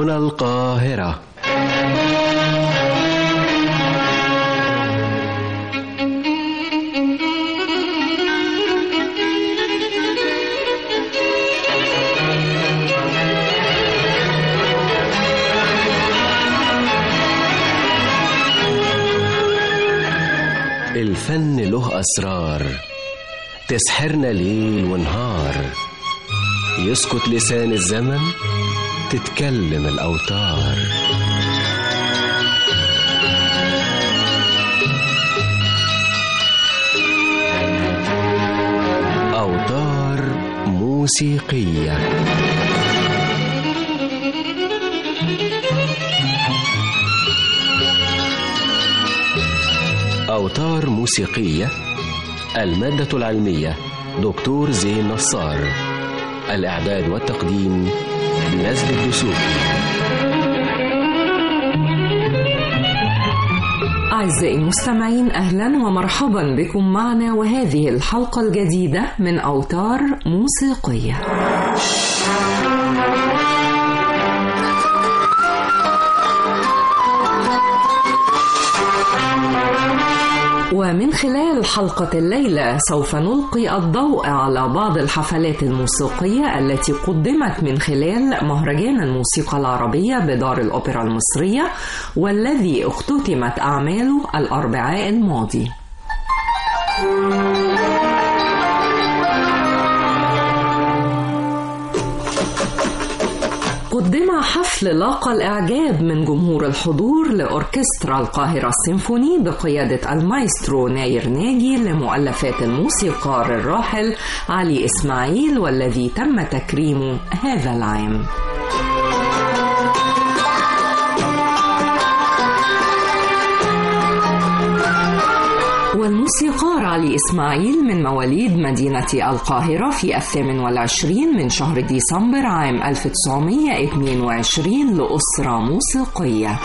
هنا القاهرة. الفن له أسرار تسحرنا ليل ونهار، يسكت لسان الزمن تتكلم الأوتار. أوتار موسيقية. أوتار موسيقية. المادة العلمية دكتور زين نصار. الإعداد والتقديم نزل الدسوقي. أعزائي المستمعين، أهلا ومرحبا بكم معنا وهذه الحلقة الجديدة من أوتار موسيقية. ومن خلال حلقة الليلة سوف نلقي الضوء على بعض الحفلات الموسيقية التي قدمت من خلال مهرجان الموسيقى العربية بدار الأوبرا المصرية، والذي اختتمت أعماله الأربعاء الماضي. قدم حفل لاقى الإعجاب من جمهور الحضور لأوركسترا القاهرة السيمفوني بقيادة المايسترو ناير ناجي لمؤلفات الموسيقار الراحل علي إسماعيل، والذي تم تكريمه هذا العام. والموسيقار علي إسماعيل من مواليد مدينة القاهرة في 28 من شهر ديسمبر عام 1922 لأسرة موسيقية.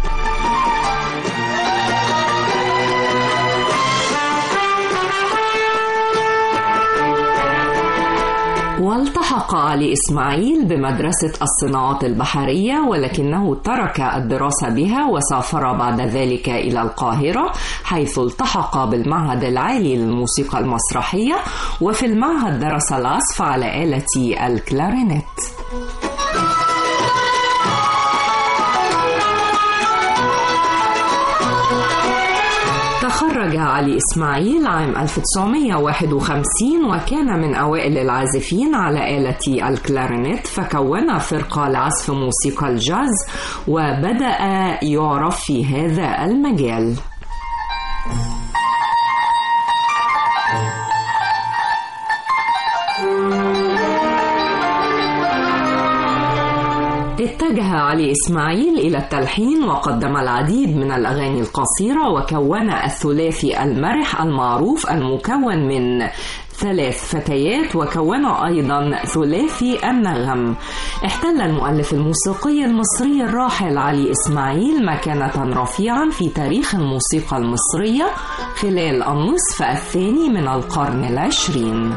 والتحق علي إسماعيل بمدرسة الصناعات البحرية، ولكنه ترك الدراسة بها وسافر بعد ذلك إلى القاهرة، حيث التحق بالمعهد العالي للموسيقى المسرحية، وفي المعهد درس العزف على آلة الكلارينيت. تخرج علي إسماعيل عام 1951 وكان من أوائل العازفين على آلة الكلارينيت، فكون فرقة لعزف موسيقى الجاز وبدأ يعرف في هذا المجال. اتجه علي إسماعيل إلى التلحين وقدم العديد من الأغاني القصيرة، وكون الثلاثي المرح المعروف المكون من 3 فتيات، وكون أيضا ثلاثي النغم. احتل المؤلف الموسيقي المصري الراحل علي إسماعيل مكانة رفيعا في تاريخ الموسيقى المصرية خلال النصف الثاني من القرن العشرين.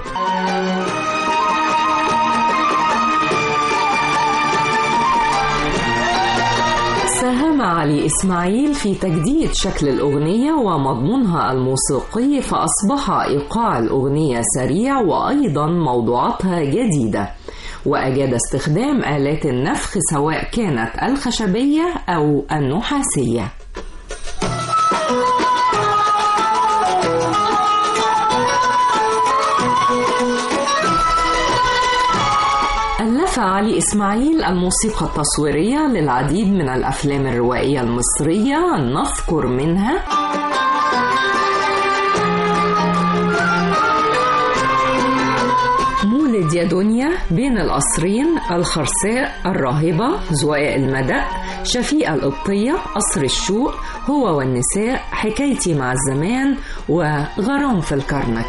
ساهم علي إسماعيل في تجديد شكل الأغنية ومضمونها الموسيقي، فأصبح إيقاع الأغنية سريع وأيضا موضوعاتها جديدة، وأجاد استخدام آلات النفخ سواء كانت الخشبية أو النحاسية. ألف علي إسماعيل الموسيقى التصويرية للعديد من الأفلام الروائية المصرية، نذكر منها مولد يا دنيا، بين القصرين، الخرساء، الراهبة، زوايا المدق، شفيقة القبطية، قصر الشوق، هو والنساء، حكايتي مع الزمان، وغرام في الكرنك.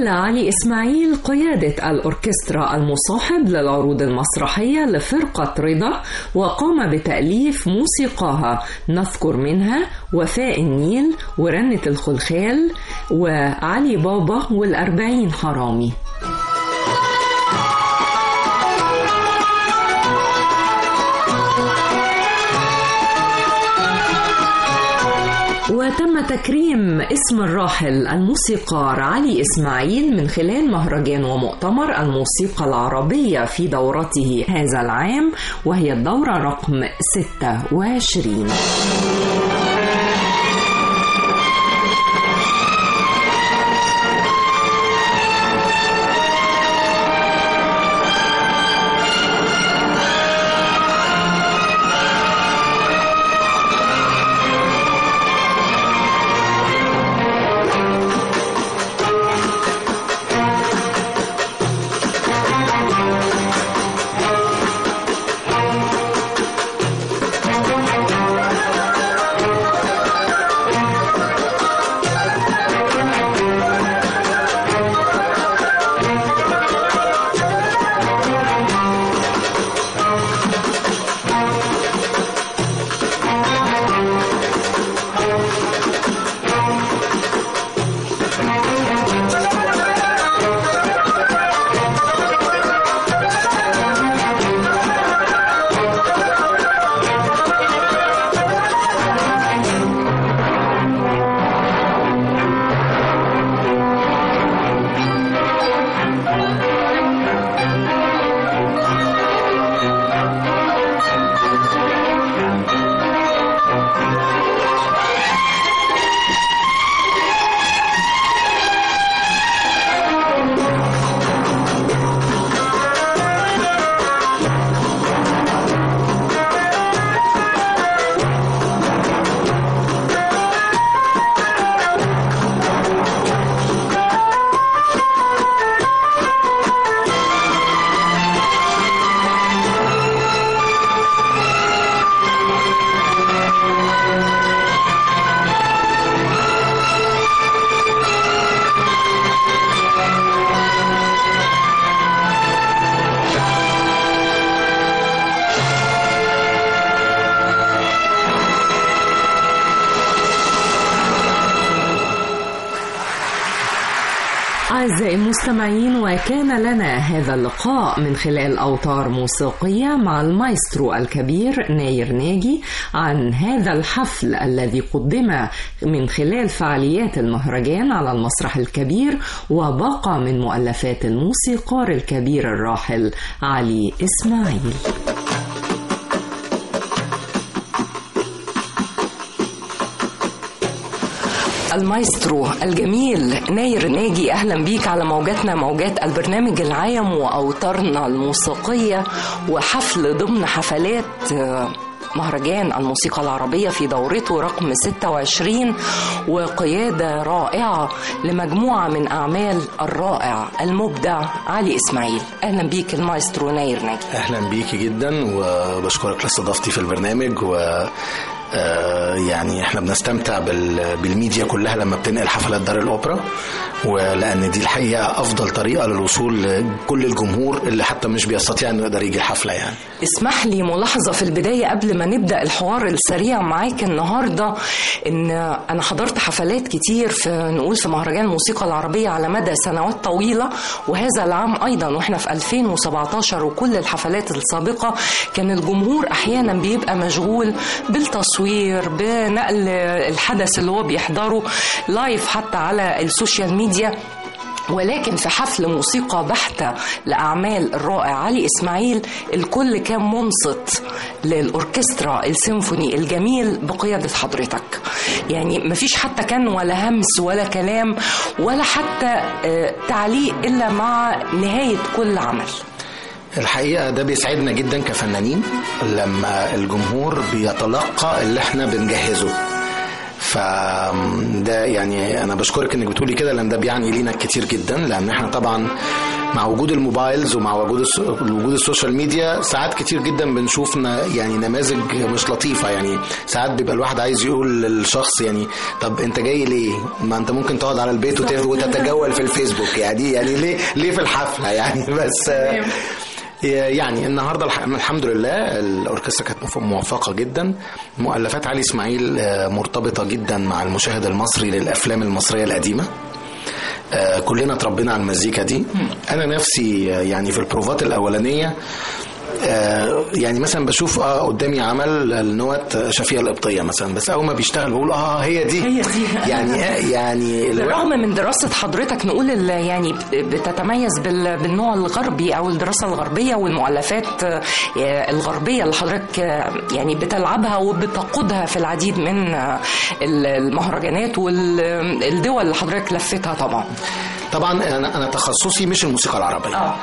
تولى علي إسماعيل قيادة الأوركسترا المصاحب للعروض المسرحية لفرقة رضا، وقام بتأليف موسيقاها، نذكر منها وفاء النيل ورنة الخلخال وعلي بابا والأربعين حرامي. وتم تكريم اسم الراحل الموسيقار علي إسماعيل من خلال مهرجان ومؤتمر الموسيقى العربية في دورته هذا العام، وهي الدورة رقم 26. أعزائي المستمعين، وكان لنا هذا اللقاء من خلال أوتار موسيقية مع المايسترو الكبير ناير ناجي عن هذا الحفل الذي قدم من خلال فعاليات المهرجان على المسرح الكبير، وبقى من مؤلفات الموسيقار الكبير الراحل علي إسماعيل. المايسترو الجميل ناير ناجي، أهلا بيك على موجاتنا، موجات البرنامج العام وأوتارنا الموسيقية، وحفل ضمن حفلات مهرجان الموسيقى العربية في دورته رقم 26، وقيادة رائعة لمجموعة من أعمال الرائع المبدع علي إسماعيل. أهلا بيك المايسترو ناير ناجي. أهلا بيك جدا، وبشكرك لاستضافتي في البرنامج. يعني احنا بنستمتع بالميديا كلها لما بتنقل حفلات دار الأوبرا، ولأن دي الحقيقة أفضل طريقة للوصول لكل الجمهور اللي حتى مش بيستطيع أنه يقدر يجي الحفلة. يعني اسمح لي ملاحظة في البداية قبل ما نبدأ الحوار السريع معاك النهاردة، إن أنا حضرت حفلات كتير في مهرجان الموسيقى العربية على مدى سنوات طويلة، وهذا العام أيضا وإحنا في 2017 وكل الحفلات السابقة كان الجمهور أحيانا بيبقى مشغول بالتصوير، بنقل الحدث اللي هو بيحضره لايف حتى على السوشيال ميديا. ولكن في حفل موسيقى بحتة لأعمال الرائع علي إسماعيل الكل كان منصت للأوركسترا السيمفوني الجميل بقيادة حضرتك. يعني مفيش حتى كان ولا همس ولا كلام ولا حتى تعليق إلا مع نهاية كل عمل. الحقيقة ده بيسعدنا جدا كفنانين لما الجمهور بيتلقى اللي احنا بنجهزه. فده يعني انا بشكرك انك بتقولي كده، لان ده بيعني لينا كتير جدا، لان احنا طبعا مع وجود الموبايلز ومع وجود السوشيال ميديا ساعات كتير جدا بنشوف يعني نماذج مش لطيفة. يعني ساعات بيبقى الواحد عايز يقول للشخص يعني طب انت جاي ليه؟ ما انت ممكن تقعد على البيت وتتجول في الفيسبوك، يعني ليه في الحفلة يعني. بس يعني النهارده الحمد لله الاوركسترا كانت موفقه جدا. مؤلفات علي اسماعيل مرتبطه جدا مع المشاهد المصري للافلام المصريه القديمه. كلنا اتربينا على المزيكا دي. انا نفسي يعني في البروفات الاولانيه يعني مثلا بشوف قدامي عمل النوت شفيقة القبطية مثلا، بس اول ما بيشتغل بقول هي دي يعني بالرغم من دراسة حضرتك نقول يعني بتتميز بالنوع الغربي او الدراسة الغربية والمؤلفات الغربية اللي حضرتك يعني بتلعبها وبتقودها في العديد من المهرجانات والدول اللي حضرتك لفتها. طبعا انا تخصصي مش الموسيقى العربيه،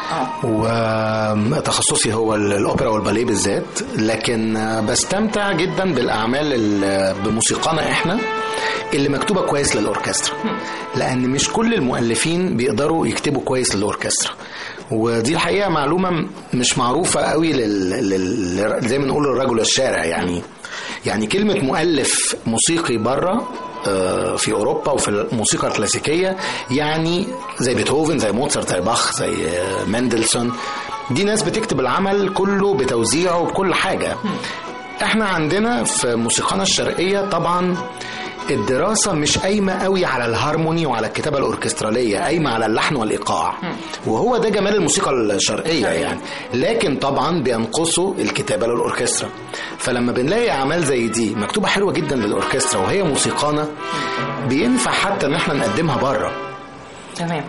وتخصصي هو الاوبرا والباليه بالذات، لكن بستمتع جدا بالاعمال بموسيقانا احنا اللي مكتوبه كويس للاوركسترا، لان مش كل المؤلفين بيقدروا يكتبوا كويس للاوركسترا، ودي الحقيقه معلومه مش معروفه قوي زي ما نقول للرجل الشارع. يعني كلمه مؤلف موسيقي بره في اوروبا وفي الموسيقى الكلاسيكيه يعني زي بيتهوفن، زي موتسارت، زي باخ، زي مندلسون، دي ناس بتكتب العمل كله بتوزيعه وبكل حاجه. احنا عندنا في موسيقانا الشرقيه طبعا الدراسة مش قايمة قوي على الهارموني وعلى الكتابة الأوركسترالية، قايمة على اللحن والإيقاع، وهو ده جمال الموسيقى الشرقية يعني. لكن طبعا بينقصوا الكتابة للأوركسترا، فلما بنلاقي أعمال زي دي مكتوبة حلوة جدا للأوركسترا وهي موسيقانا، بينفع حتى ان احنا نقدمها بره. تمام.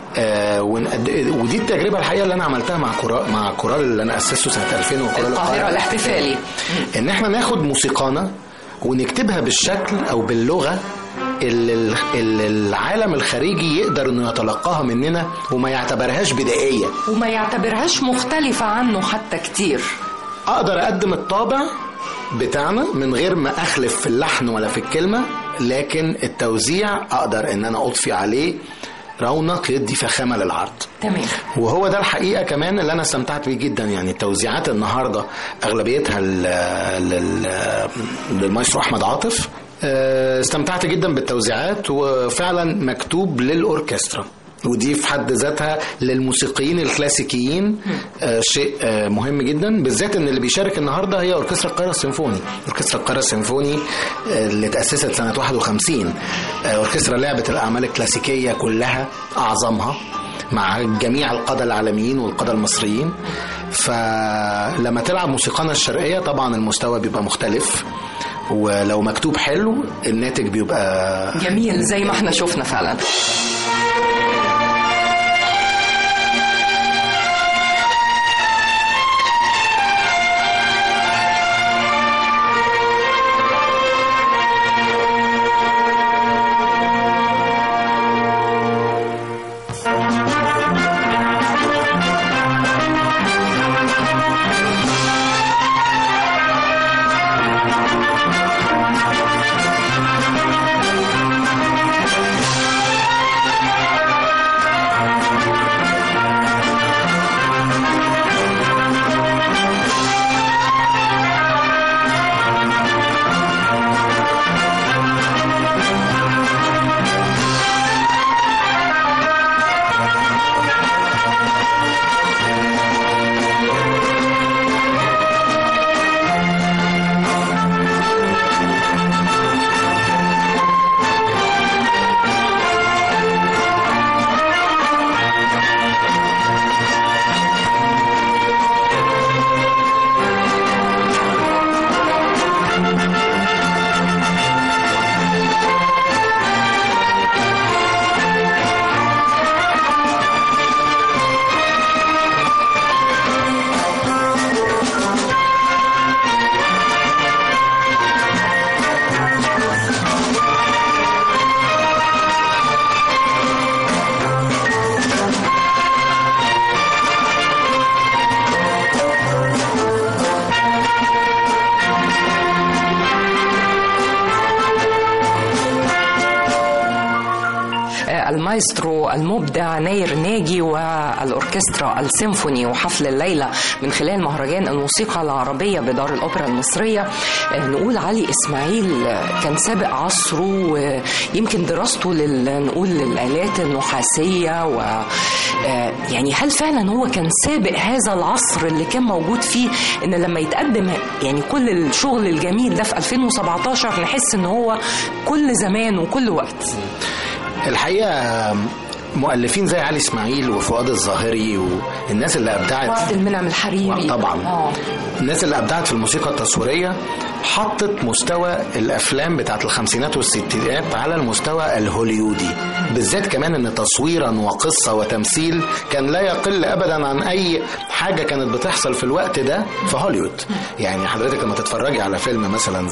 ودي التجربة الحقيقة اللي أنا عملتها مع كورال اللي أنا أسسته سنة 2000 وكورال القاهرة الاحتفالي، إن احنا ناخد موسيقانا ونكتبها بالشكل أو باللغة اللي العالم الخارجي يقدر انه يتلقاها مننا وما يعتبرهاش بدائية وما يعتبرهاش مختلفة عنه حتى كتير. اقدر اقدم الطابع بتاعنا من غير ما اخلف في اللحن ولا في الكلمة، لكن التوزيع اقدر ان انا اضفي عليه رونق يدي فخامة للعرض. تمام. وهو ده الحقيقة كمان اللي أنا استمتعت بيه جدا. يعني التوزيعات النهاردة أغلبيتها للمايسترو أحمد عاطف. استمتعت جدا بالتوزيعات وفعلا مكتوب للأوركسترا، ودي في حد ذاتها للموسيقيين الكلاسيكيين شيء مهم جدا، بالذات ان اللي بيشارك النهارده هي اوركسترا القاهره السيمفوني. اوركسترا القاهره السيمفوني اللي تاسست سنه 51 اوركسترا لعبت الاعمال الكلاسيكيه كلها اعظمها مع جميع القادة العالميين والقادة المصريين. فلما تلعب موسيقانا الشرقية طبعا المستوى بيبقى مختلف، ولو مكتوب حلو الناتج بيبقى جميل زي ما احنا شفنا فعلا. المايسترو المبدع ناير ناجي والأوركسترا السيمفوني وحفل الليلة من خلال مهرجان الموسيقى العربية بدار الأوبرا المصرية. نقول علي إسماعيل كان سابق عصره، ويمكن دراسته نقول للآلات النحاسية، و يعني هل فعلا هو كان سابق هذا العصر اللي كان موجود فيه، إن لما يتقدم يعني كل الشغل الجميل ده في 2017 نحس إن هو كل زمان وكل وقت؟ الحقيقة مؤلفين زي علي إسماعيل وفؤاد الظاهري والناس اللي أبدعت، وعبد المنعم الحريري طبعا الناس اللي أبدعت في الموسيقى التصويرية، حطت مستوى الأفلام بتاعت الخمسينات والستينات على المستوى الهوليودي، بالذات كمان إن تصويرا وقصة وتمثيل كان لا يقل أبدا عن أي حاجة كانت بتحصل في الوقت ده في هوليوود. يعني حضرتك لما تتفرجي على فيلم مثلا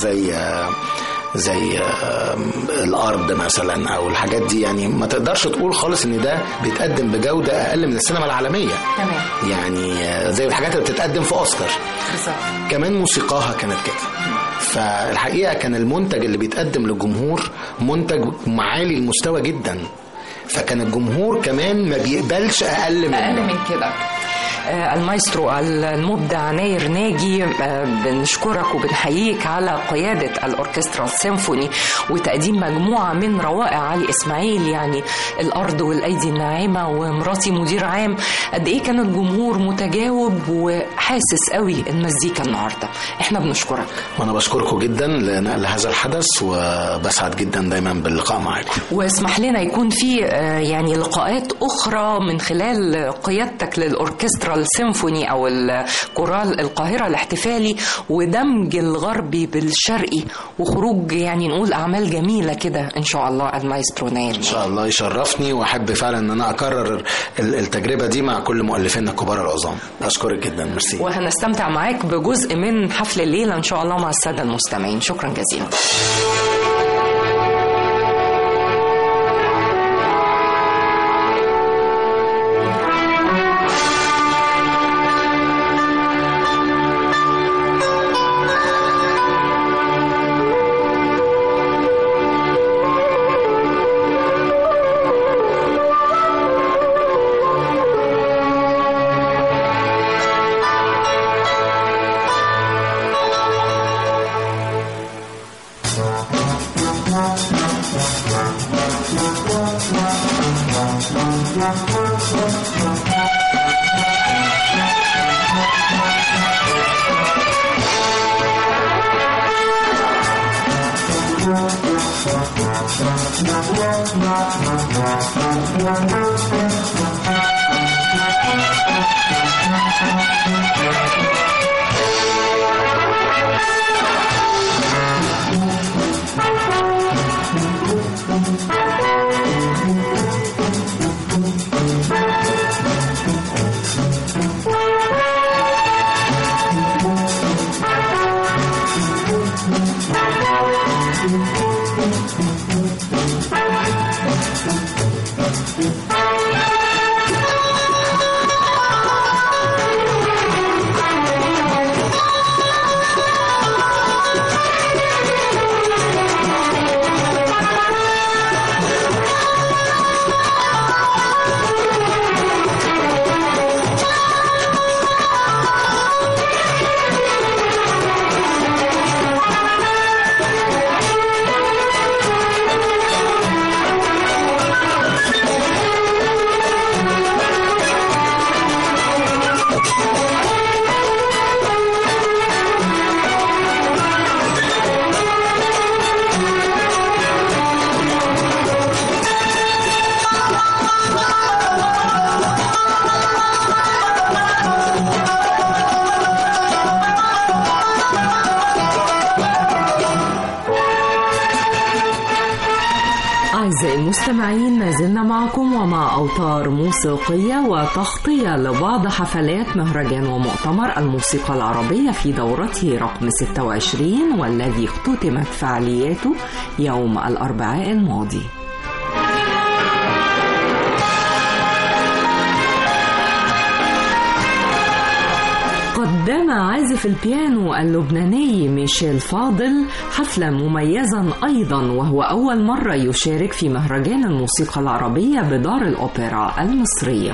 زي الأرض مثلا أو الحاجات دي، يعني ما تقدرش تقول خالص إن ده بيتقدم بجودة أقل من السينما العالمية. تمام. يعني زي الحاجات اللي بتتقدم في أوسكار كمان موسيقاها كانت كده. فالحقيقة كان المنتج اللي بيتقدم للجمهور منتج معالي المستوى جدا، فكان الجمهور كمان ما بيقبلش أقل من كده. المايسترو المبدع ناير ناجي، بنشكرك وبنحييك على قيادة الأوركسترا السيمفوني وتقديم مجموعة من روائع علي إسماعيل، يعني الأرض والأيدي الناعمة ومراتي مدير عام. قد إيه كان الجمهور متجاوب وحاسس قوي المزيكا النهاردة. إحنا بنشكرك. وأنا بشكركم جدا لنقل هذا الحدث، وبسعد جدا دايما باللقاء معكم. واسمح لنا يكون في يعني لقاءات أخرى من خلال قيادتك للأوركسترا السيمفوني أو الكورال القاهرة الاحتفالي، ودمج الغربي بالشرقي وخروج يعني نقول أعمال جميلة كده إن شاء الله. المايسترو ناير إن شاء الله يشرفني، وأحب فعلا أن أنا أكرر التجربة دي مع كل مؤلفينا الكبار العظام. أشكرك جدا. ميرسي. وهنستمتع معاك بجزء من حفل الليلة إن شاء الله مع السادة المستمعين. شكرا جزيلا. المستمعين، ما زلنا معكم ومع أوتار موسيقية وتغطية لبعض حفلات مهرجان ومؤتمر الموسيقى العربية في دورته رقم 26، والذي اختتمت فعالياته يوم الأربعاء الماضي. قدم عازف عازف البيانو اللبناني ميشيل فاضل حفلة مميزة أيضا، وهو أول مرة يشارك في مهرجان الموسيقى العربية بدار الأوبرا المصرية.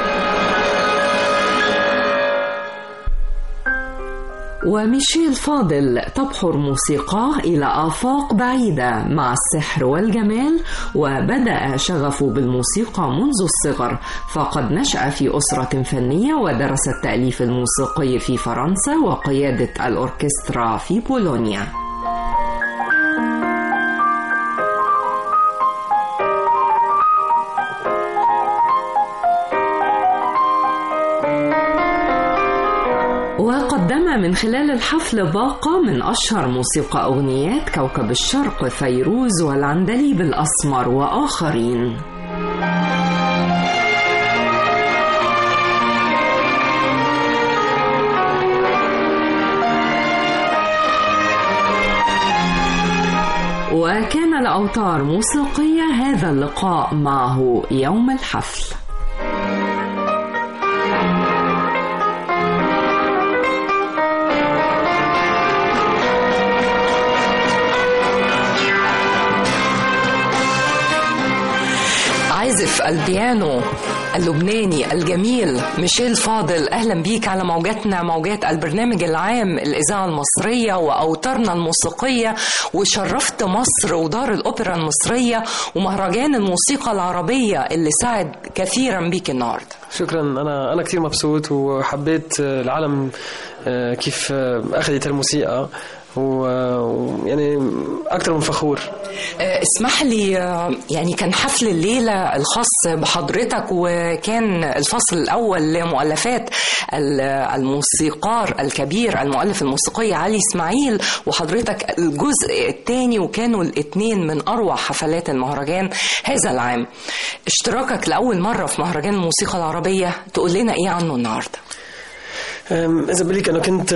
وميشيل فاضل تبحر موسيقاه إلى آفاق بعيدة مع السحر والجمال، وبدأ شغفه بالموسيقى منذ الصغر، فقد نشأ في أسرة فنية ودرس التأليف الموسيقي في فرنسا وقيادة الأوركسترا في بولونيا. وقدم من خلال الحفل باقة من أشهر موسيقى أغنيات كوكب الشرق فيروز والعندليب الأسمر وآخرين. وكان لأوتار موسيقية هذا اللقاء معه يوم الحفل. عازف البيانو اللبناني الجميل ميشيل فاضل، أهلا بيك على موجاتنا، موجات البرنامج العام الإذاعة المصرية وأوتارنا الموسيقية، وشرفت مصر ودار الأوبرا المصرية ومهرجان الموسيقى العربية اللي ساعد كثيرا بيك النهاردة. شكرا. أنا كتير مبسوط وحبيت العالم كيف أخذت الموسيقى، ويعني أكثر من فخور. اسمح لي، يعني كان حفل الليلة الخاص بحضرتك، وكان الفصل الأول لمؤلفات الموسيقار الكبير المؤلف الموسيقي علي إسماعيل، وحضرتك الجزء الثاني، وكانوا الاثنين من أروع حفلات المهرجان هذا العام. اشتراكك لأول مرة في مهرجان الموسيقى العربية، تقول لنا إيه عنه النهاردة؟ إذا بليك أنا كنت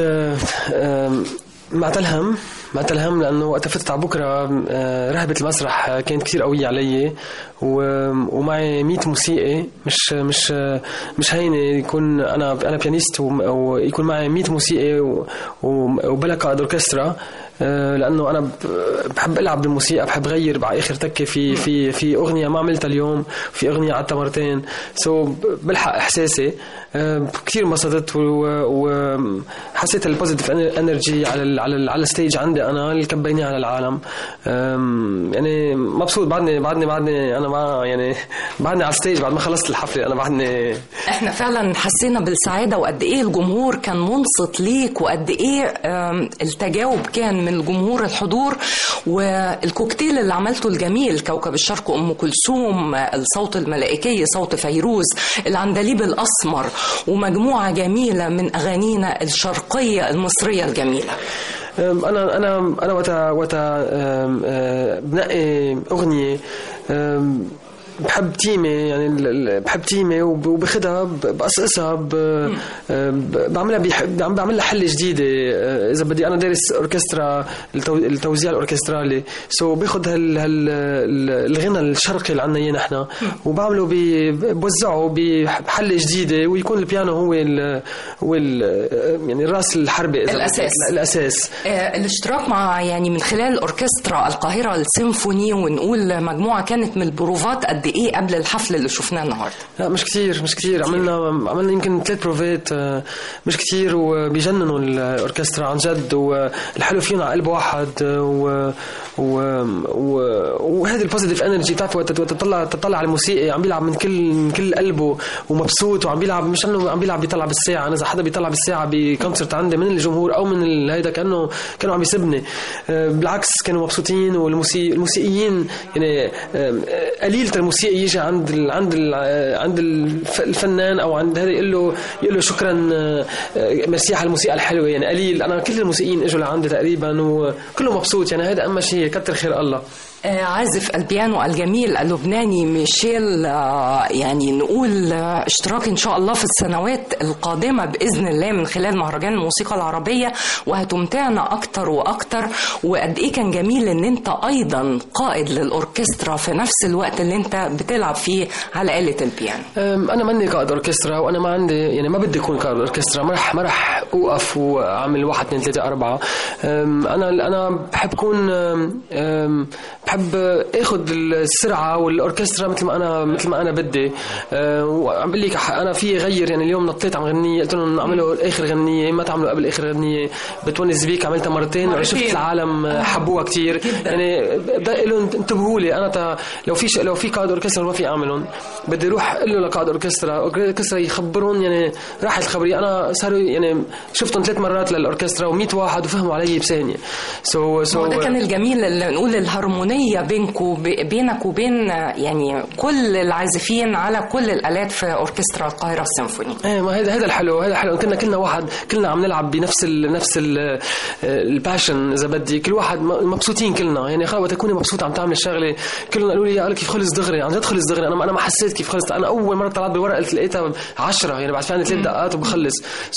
مع تلهم لأنه وقت فتت على بكرة رهبة المسرح كانت كتير قوية علي، ومعي 100 موسيقي. مش هينة يكون أنا بيانيست ويكون معي 100 موسيقي وبلا قائد أوركسترا، لأنه أنا بحب ألعب بالموسيقى، بحب غير بآخر تكة في أغنية ما عملتها اليوم، في أغنية عدتها مرتين، بلحق إحساسي. كتير انبسطت وحسيت البوزيتيف انرجي على الستيج عندي انا اللي كبيني على العالم. يعني مبسوط. بعدني انا ما يعني بعدني على الستيج بعد ما خلصت الحفله. انا بعدني احنا فعلا حسينا بالسعاده، وقد ايه الجمهور كان منصت ليك، وقد ايه التجاوب كان من الجمهور، الحضور، والكوكتيل اللي عملته الجميل، كوكب الشرق ام كلثوم، الصوت الملائكي صوت فيروز، العندليب الاسمر، ومجموعة جميلة من أغانينا الشرقية المصرية الجميلة. أنا وقتا بنقي أغنية بحب تيمي، يعني بحب تيمي وباخدها بقصقصها بعمل لها حل جديدة. إذا بدي أنا دارس أوركسترا، التوزيع الأوركسترالي، باخد الغنى الشرقي اللي عنا إياه نحن وبعمله بوزعه بحل جديدة، ويكون البيانو هو يعني الرأس الحربة، الأساس. الاشتراك مع يعني من خلال أوركسترا القاهرة السيمفوني، ونقول مجموعة كانت من البروفات قد ايه قبل الحفل اللي شفناه النهارده؟ لا مش كتير. عملنا يمكن 3 بروفات، مش كتير، وبيجننوا الاوركسترا عن جد، والحلو فيهم على قلب واحد، وهذه البوزيتيف انرجي. بتعرف وقت تطلع على الموسيقي عم بيلعب من كل قلبه ومبسوط، وعم بيلعب، مش انه عم بيلعب بيطلع بالساعه. انا اذا حدا بيطلع بالساعه بكونسرت عندي من الجمهور او من هيدا كانوا عم يسبني، بالعكس كانوا مبسوطين. والموسيقيين يعني قليل الموسيقى يجي عند الفنان او عند هذا يقول له شكرا ميرسي على الموسيقى الحلوه، يعني قليل. انا كل الموسيقيين اجوا لعندي تقريبا وكله مبسوط، يعني هذا اهم شيء، كتر خير الله. عازف البيانو الجميل اللبناني ميشيل، يعني نقول اشتراك إن شاء الله في السنوات القادمة بإذن الله من خلال مهرجان الموسيقى العربية، وهتمتعنا أكتر وأكتر. وقد إيه كان جميل إن أنت أيضا قائد للأوركسترا في نفس الوقت اللي أنت بتلعب فيه على آلة البيانو. أنا ماني قائد أوركسترا، وأنا ما عندي يعني ما بدي أكون قائد أوركسترا. ما رح أوقف وأعمل 1 2 3 4. أنا بحب أكون بحب اخذ السرعه والاوركسترا مثل ما انا بدي. وعم بقول لك انا في غير، يعني اليوم نطيت عم غنيه، قلت لهم اعملوا اخر غنيه، ما تعملوا قبل اخر غنيه، بتونس بيك عملتها مرتين شفت العالم حبوها كتير. يعني لهم انتبهوا لي، انا لو في قائد اوركسترا ما في اعملهم، بدي اروح اقول له لقائد اوركسترا يخبرون، يعني راحت خبري. انا صاروا يعني شفتهم 3 مرات للاوركسترا و100 واحد وفهموا علي بثانيه. ده كان الجميل اللي نقول الهارمونيه بينك وبين يعني كل العازفين على كل الآلات في أوركسترا القاهرة السيمفوني. ما هذا الحلو. كلنا واحد، كلنا عم نلعب بنفس الباشن إذا بدي. كل واحد مبسوطين كلنا، يعني خلص تكوني مبسوط عم تعمل الشغلة. كلنا قالوا لي كيف خلص دغري، عن جد خلص دغري. أنا ما حسيت كيف خلص. أنا أول مرة طلعت بورقة لقيتها 10، يعني بعد فعلا 3 دقات وبخلص.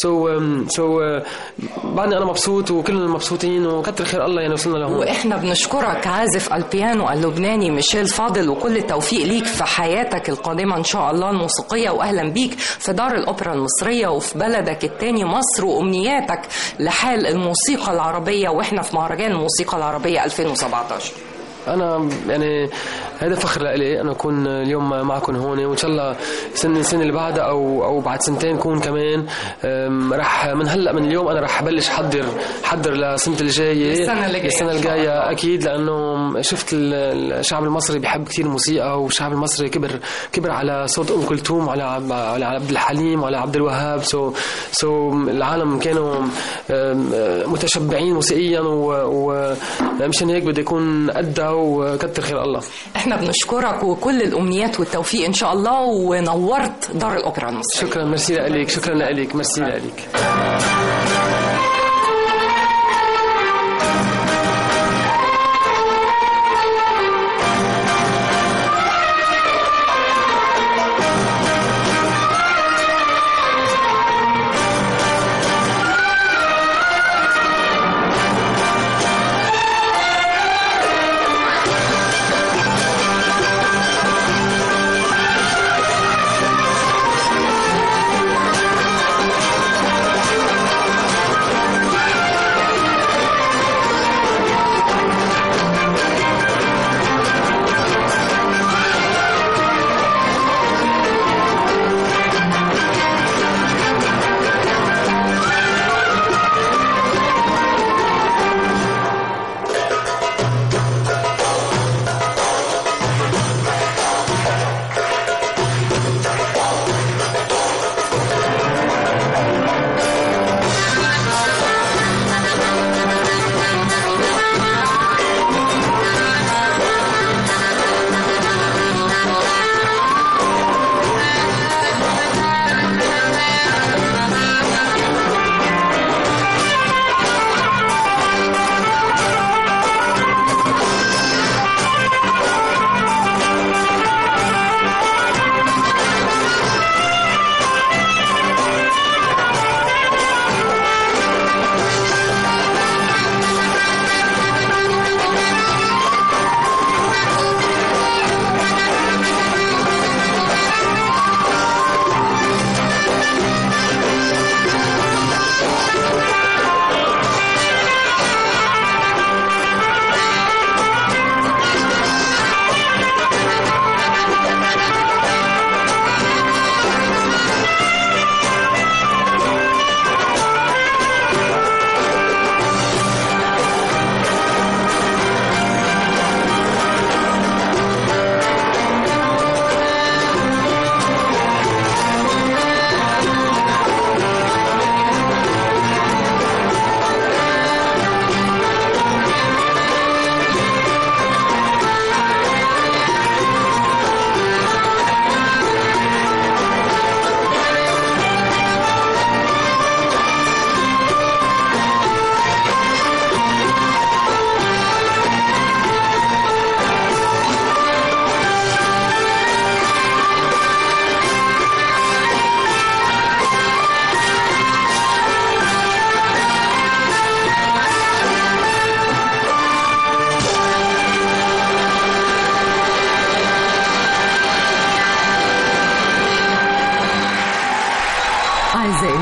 بعدني أنا مبسوط وكلنا مبسوطين وكتر خير الله يعني وصلنا لهون. وإحنا بنشكرك عازف البيانو اللبناني ميشيل فاضل، وكل التوفيق ليك في حياتك القادمة إن شاء الله الموسيقية، وأهلا بيك في دار الأوبرا المصرية وفي بلدك التاني مصر، وأمنياتك لحال الموسيقى العربية وإحنا في مهرجان الموسيقى العربية 2017. أنا يعني هذا فخر لي أنا أكون اليوم معكم هون، وإن شاء الله السنة اللي بعدها أو بعد 2 سنين كون كمان. رح من هلأ من اليوم أنا رح أبلش حضر للسنة الجاية، السنة الجاية أكيد، لأنه شفت الشعب المصري بيحب كتير الموسيقى، والشعب المصري كبر على صوت أم كلثوم وعلى عبد الحليم وعلى عبد الوهاب. العالم كانوا متشبعين موسيقيا، ومشان هيك بدي يكون قدها، وكتر خير الله. احنا بنشكرك وكل الامنيات والتوفيق ان شاء الله، ونورت دار الاوبرا المصرية. شكرا، ميرسي لك، شكرا لك، ميرسي لك.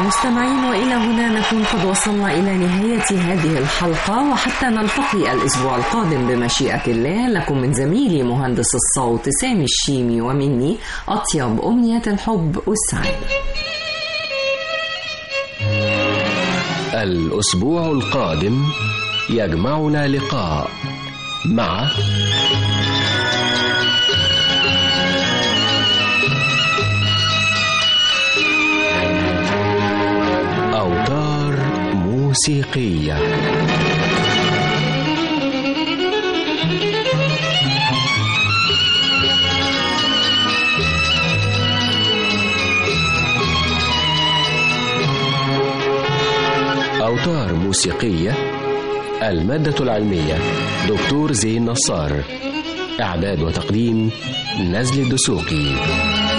المستمعين، وإلى هنا نكون قد وصلنا إلى نهاية هذه الحلقة، وحتى نلتقي الأسبوع القادم بمشيئة الله، لكم من زميلي مهندس الصوت سامي الشيمي ومني أطيب أمنية الحب والسعادة. الأسبوع القادم يجمعنا لقاء مع أوتار موسيقية. أوتار موسيقية. المادة العلمية دكتور زين نصار. إعداد وتقديم نزل الدسوقي.